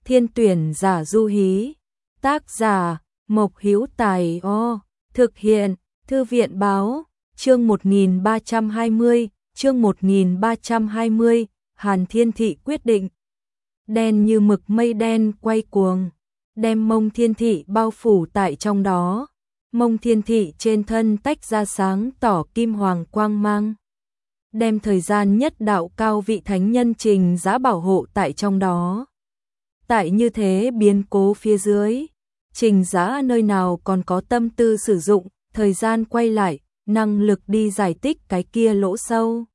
Thiên tuyển giả du hí. Tác giả Mộc Hữu Tài. Thực hiện Thư viện báo. Chương 1320, chương 1320, Hàn Thiên Thị quyết định. Đen như mực mây đen quay cuồng, đem Mông Thiên Thị bao phủ tại trong đó. Mông Thiên Thị trên thân tách ra sáng tỏ kim hoàng quang mang, đem thời gian nhất đạo cao vị thánh nhân Trình Giã bảo hộ tại trong đó. Tại như thế biến cố phía dưới, Trình Giã nơi nào còn có tâm tư sử dụng thời gian quay lại, năng lực đi giải tích cái kia lỗ sâu.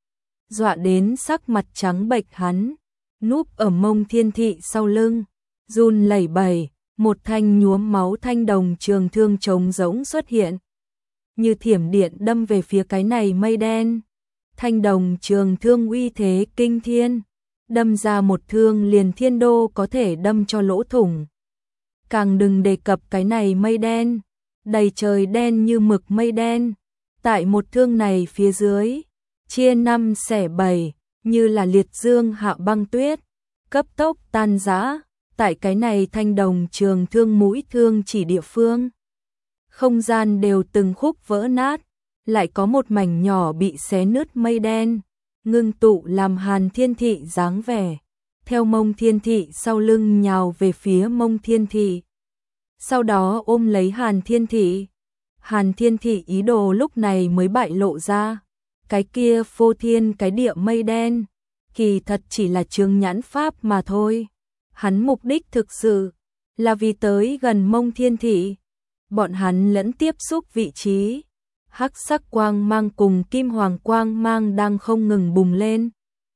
Dọa đến sắc mặt trắng bệch hắn, núp ở Mông Thiên Thị sau lưng, run lẩy bẩy, một thanh nhuốm máu thanh đồng trường thương trống rỗng xuất hiện, như thiểm điện đâm về phía cái này mây đen. Thanh đồng trường thương uy thế kinh thiên, đâm ra một thương liền thiên đô có thể đâm cho lỗ thủng. Càng đừng đề cập cái này mây đen, đầy trời đen như mực mây đen, tại một thương này phía dưới, chia năm xẻ bảy, như là liệt dương hạ băng tuyết, cấp tốc tan rã, tại cái này thanh đồng trường thương mũi thương chỉ địa phương. Không gian đều từng khúc vỡ nát, lại có một mảnh nhỏ bị xé nứt mây đen, ngưng tụ làm Hàn Thiên Thị dáng vẻ, theo Mông Thiên Thị sau lưng nhào về phía Mông Thiên Thị. Sau đó ôm lấy Hàn Thiên Thị. Hàn Thiên Thị ý đồ lúc này mới bại lộ ra, cái kia phô thiên cái địa mây đen, kỳ thật chỉ là chướng nhãn pháp mà thôi. Hắn mục đích thực sự là vì tới gần Mông Thiên Thị. Bọn hắn lẫn tiếp xúc vị trí, hắc sắc quang mang cùng kim hoàng quang mang đang không ngừng bùng lên.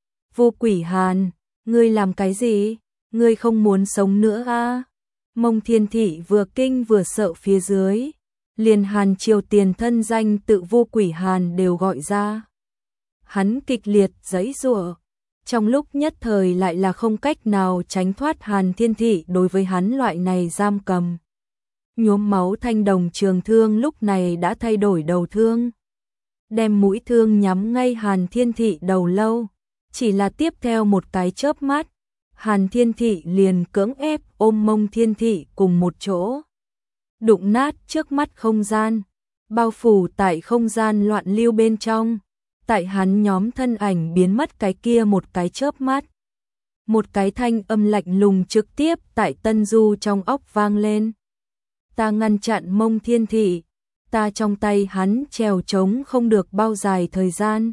Vô Quỷ Hàn, ngươi làm cái gì? Ngươi không muốn sống nữa à? Mông Thiên Thị vừa kinh vừa sợ phía dưới, liền Hàn Triều tiền thân danh tự Vô Quỷ Hàn đều gọi ra. Hắn kịch liệt giãy giụa, trong lúc nhất thời lại là không cách nào tránh thoát Hàn Thiên Thị đối với hắn loại này giam cầm. Nhuốm máu thanh đồng trường thương lúc này đã thay đổi đầu thương, đem mũi thương nhắm ngay Hàn Thiên Thị đầu lâu. Chỉ là tiếp theo một cái chớp mắt, Hàn Thiên Thị liền cưỡng ép ôm Mông Thiên Thị cùng một chỗ, đụng nát trước mắt không gian, bao phủ tại không gian loạn lưu bên trong. Tại hắn nhóm thân ảnh biến mất cái kia một cái chớp mắt, một cái thanh âm lạnh lùng trực tiếp tại Tân Du trong óc vang lên. Ta ngăn chặn Mông Thiên Thị, ta trong tay hắn trèo trống không được bao dài thời gian.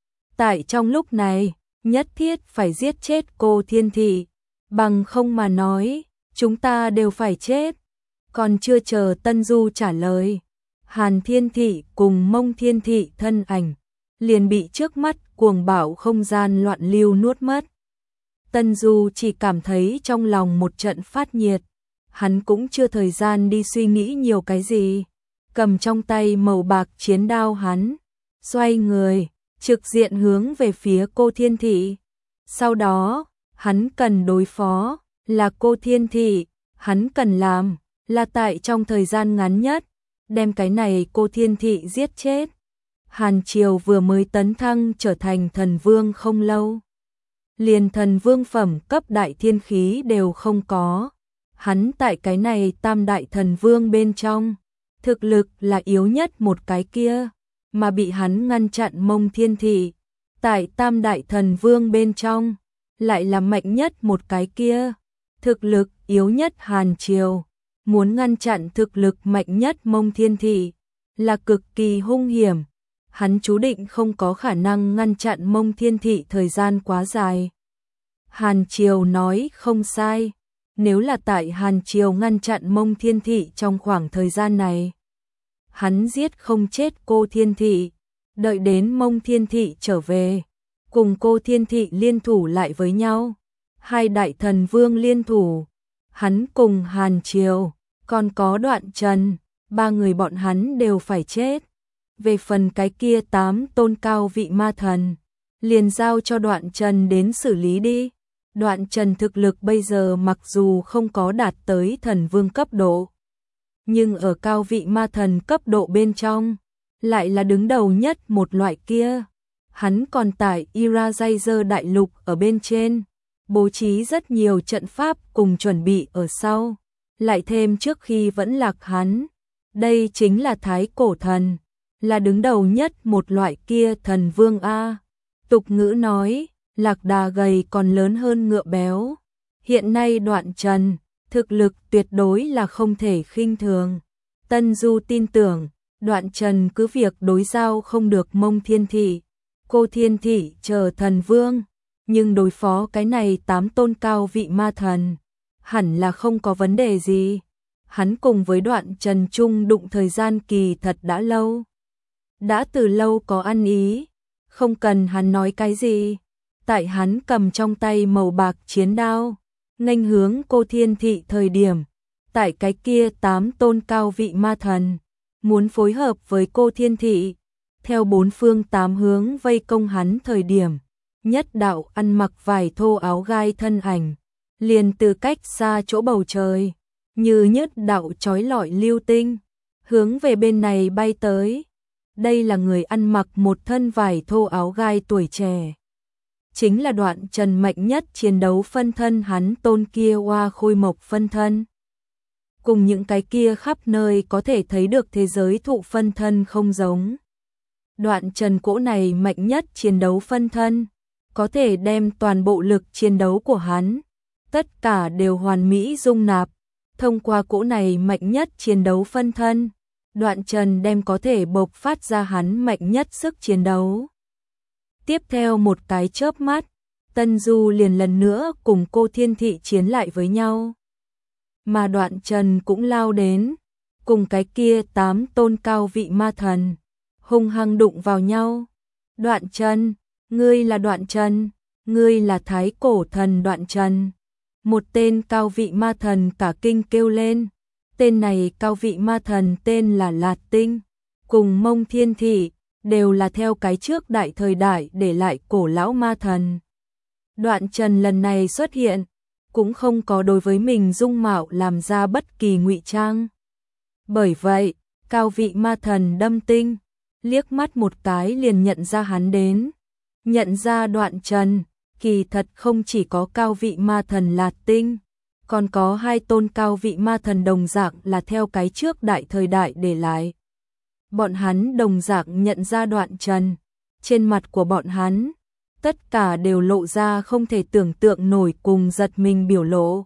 Tại trong lúc này, nhất thiết phải giết chết cô Thiên Thị, bằng không mà nói, chúng ta đều phải chết. Còn chưa chờ Tân Du trả lời, Hàn Thiên Thị cùng Mông Thiên Thị thân ảnh liền bị trước mắt cuồng bạo không gian loạn lưu nuốt mất. Tân Du chỉ cảm thấy trong lòng một trận phát nhiệt, hắn cũng chưa thời gian đi suy nghĩ nhiều cái gì, cầm trong tay màu bạc chiến đao hắn, xoay người, trực diện hướng về phía cô Thiên Thị. Sau đó, hắn cần đối phó là cô Thiên Thị, hắn cần làm là tại trong thời gian ngắn nhất, đem cái này cô Thiên Thị giết chết. Hàn Triều vừa mới tấn thăng trở thành thần vương không lâu, liền thần vương phẩm cấp đại thiên khí đều không có. Hắn tại cái này tam đại thần vương bên trong, thực lực là yếu nhất một cái kia, mà bị hắn ngăn chặn Mông Thiên Thị. Tại tam đại thần vương bên trong, lại là mạnh nhất một cái kia, thực lực yếu nhất Hàn Triều. Muốn ngăn chặn thực lực mạnh nhất Mông Thiên Thị là cực kỳ hung hiểm. Hắn chú định không có khả năng ngăn chặn Mông Thiên Thị thời gian quá dài. Hàn Triều nói không sai, nếu là tại Hàn Triều ngăn chặn Mông Thiên Thị trong khoảng thời gian này, hắn giết không chết cô Thiên Thị, đợi đến Mông Thiên Thị trở về, cùng cô Thiên Thị liên thủ lại với nhau, hai đại thần vương liên thủ, hắn cùng Hàn Triều, còn có Đoạn Trần, ba người bọn hắn đều phải chết. Về phần cái kia 8 tôn cao vị ma thần, liền giao cho Đoạn Trần đến xử lý đi. Đoạn Trần thực lực bây giờ mặc dù không có đạt tới thần vương cấp độ, nhưng ở cao vị ma thần cấp độ bên trong, lại là đứng đầu nhất một loại kia. Hắn còn tại Irajazer đại lục ở bên trên, bố trí rất nhiều trận pháp cùng chuẩn bị ở sau, lại thêm trước khi vẫn lạc hắn. Đây chính là thái cổ thần, là đứng đầu nhất một loại kia thần vương A. Tục ngữ nói, lạc đà gầy còn lớn hơn ngựa béo. Hiện nay Đoạn Trần, thực lực tuyệt đối là không thể khinh thường. Tân Du tin tưởng, Đoạn Trần cứ việc đối giao không được Mông Thiên Thị, Cô Thiên Thị chờ thần vương, nhưng đối phó cái này 8 tôn cao vị ma thần, hẳn là không có vấn đề gì. Hắn cùng với Đoạn Trần chung đụng thời gian kỳ thật đã lâu. Đã từ lâu có ăn ý, không cần hắn nói cái gì. Tại hắn cầm trong tay màu bạc chiến đao, nghênh hướng Cô Thiên Thị thời điểm, tại cái kia 8 tôn cao vị ma thần, muốn phối hợp với Cô Thiên Thị, theo 4 phương 8 hướng vây công hắn thời điểm, nhất đạo ăn mặc vải thô áo gai thân ảnh, liền từ cách xa chỗ bầu trời, như nhất đạo chói lọi lưu tinh, hướng về bên này bay tới. Đây là người ăn mặc một thân vải thô áo gai tuổi trẻ. Chính là Đoạn Trần mạnh nhất chiến đấu phân thân hắn tôn kia Hoa Khôi Mộc phân thân. Cùng những cái kia khắp nơi có thể thấy được thế giới thụ phân thân không giống. Đoạn Trần cỗ này mạnh nhất chiến đấu phân thân, có thể đem toàn bộ lực chiến đấu của hắn, tất cả đều hoàn mỹ dung nạp. Thông qua cỗ này mạnh nhất chiến đấu phân thân, Đoạn Trần đem có thể bộc phát ra hắn mạnh nhất sức chiến đấu. Tiếp theo một cái chớp mắt, Tân Du liền lần nữa cùng Cô Thiên Thị chiến lại với nhau. Mà Đoạn Trần cũng lao đến, cùng cái kia 8 tôn cao vị ma thần, hung hăng đụng vào nhau. Đoạn Trần, ngươi là Đoạn Trần, ngươi là thái cổ thần Đoạn Trần. Một tên cao vị ma thần cả kinh kêu lên. Tên này cao vị ma thần tên là Lạt Tinh, cùng Mông Thiên Thị, đều là theo cái trước đại thời đại để lại cổ lão ma thần. Đoạn Trần lần này xuất hiện, cũng không có đối với mình dung mạo làm ra bất kỳ ngụy trang. Bởi vậy, cao vị ma thần Đâm Tinh, liếc mắt một cái liền nhận ra hắn đến. Nhận ra Đoạn Trần, kỳ thật không chỉ có cao vị ma thần Lạt Tinh, còn có 2 tôn cao vị ma thần đồng dạng là theo cái trước đại thời đại để lại. Bọn hắn đồng dạng nhận ra Đoạn Trần, trên mặt của bọn hắn, tất cả đều lộ ra không thể tưởng tượng nổi cùng giật mình biểu lộ.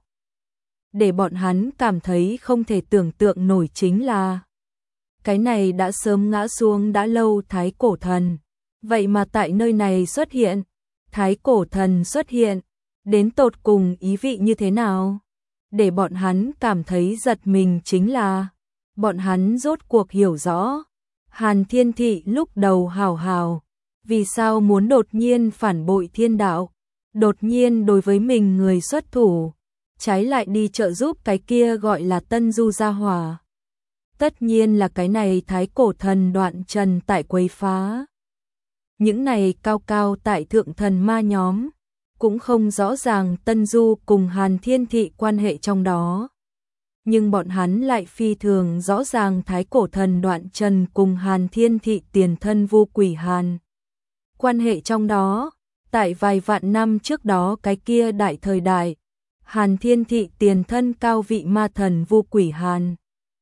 Để bọn hắn cảm thấy không thể tưởng tượng nổi chính là cái này đã sớm ngã xuống đã lâu thái cổ thần, vậy mà tại nơi này xuất hiện, thái cổ thần xuất hiện, đến tột cùng ý vị như thế nào? Để bọn hắn cảm thấy giật mình chính là bọn hắn rốt cuộc hiểu rõ Hàn Thiên Thị lúc đầu hào hào, vì sao muốn đột nhiên phản bội thiên đạo, đột nhiên đối với mình người xuất thủ, trái lại đi trợ giúp cái kia gọi là Tân Du gia hỏa. Tất nhiên là cái này thái cổ thần Đoạn Trần tại quấy phá. Những này cao cao tại thượng thần ma nhóm, cũng không rõ ràng Tân Du cùng Hàn Thiên Thị quan hệ trong đó. Nhưng bọn hắn lại phi thường rõ ràng thái cổ thần Đoạn Trần cùng Hàn Thiên Thị tiền thân Vu Quỷ Hàn. Quan hệ trong đó, tại vài vạn năm trước đó cái kia đại thời đại, Hàn Thiên Thị tiền thân cao vị ma thần Vu Quỷ Hàn.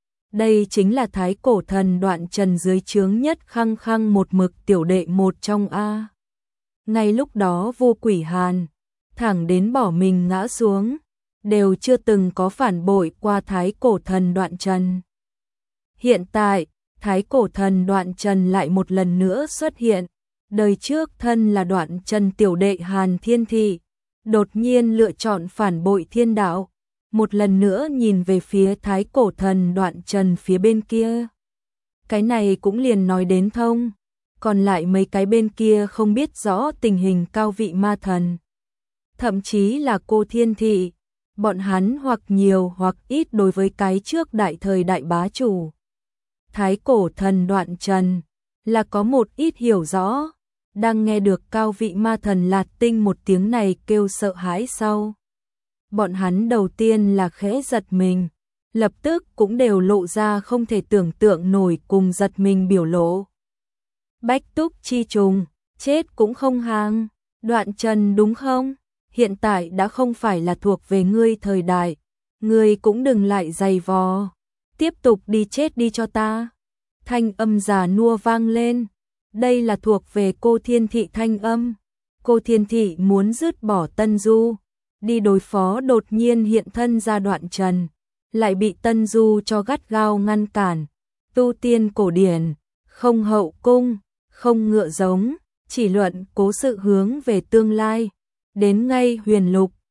Đây chính là thái cổ thần Đoạn Trần dưới trướng nhất khăng khăng một mực tiểu đệ một trong A. Ngay lúc đó Vu Quỷ Hàn, thẳng đến bỏ mình ngã xuống, đều chưa từng có phản bội qua thái cổ thần Đoạn Trần. Hiện tại, thái cổ thần Đoạn Trần lại một lần nữa xuất hiện, đời trước thân là Đoạn Trần tiểu đệ Hàn Thiên Thị, đột nhiên lựa chọn phản bội thiên đạo, một lần nữa nhìn về phía thái cổ thần Đoạn Trần phía bên kia. Cái này cũng liền nói đến thông, còn lại mấy cái bên kia không biết rõ tình hình cao vị ma thần. Thậm chí là Cô Thiên Thị, bọn hắn hoặc nhiều hoặc ít đối với cái trước đại thời đại bá chủ thái cổ thần Đoạn Trần là có một ít hiểu rõ. Đang nghe được cao vị ma thần Lạt Tinh một tiếng này kêu sợ hãi sau, bọn hắn đầu tiên là khẽ giật mình, lập tức cũng đều lộ ra không thể tưởng tượng nổi cùng giật mình biểu lộ. Bách Túc Chi Trùng, chết cũng không hàng, Đoạn Trần đúng không? hiện tại đã không phải là thuộc về ngươi thời đại, ngươi cũng đừng lại giày vò, tiếp tục đi chết đi cho ta. Thanh âm già nua vang lên, đây là thuộc về cô Thiên Thị thanh âm. Cô Thiên Thị muốn dứt bỏ Tân Du, đi đối phó đột nhiên hiện thân ra Đoạn Trần, lại bị Tân Du cho gắt gao ngăn cản. Tu tiên cổ điển, không hậu cung, không ngựa giống, chỉ luận cố sự hướng về tương lai. Đến ngay Huyền Lục,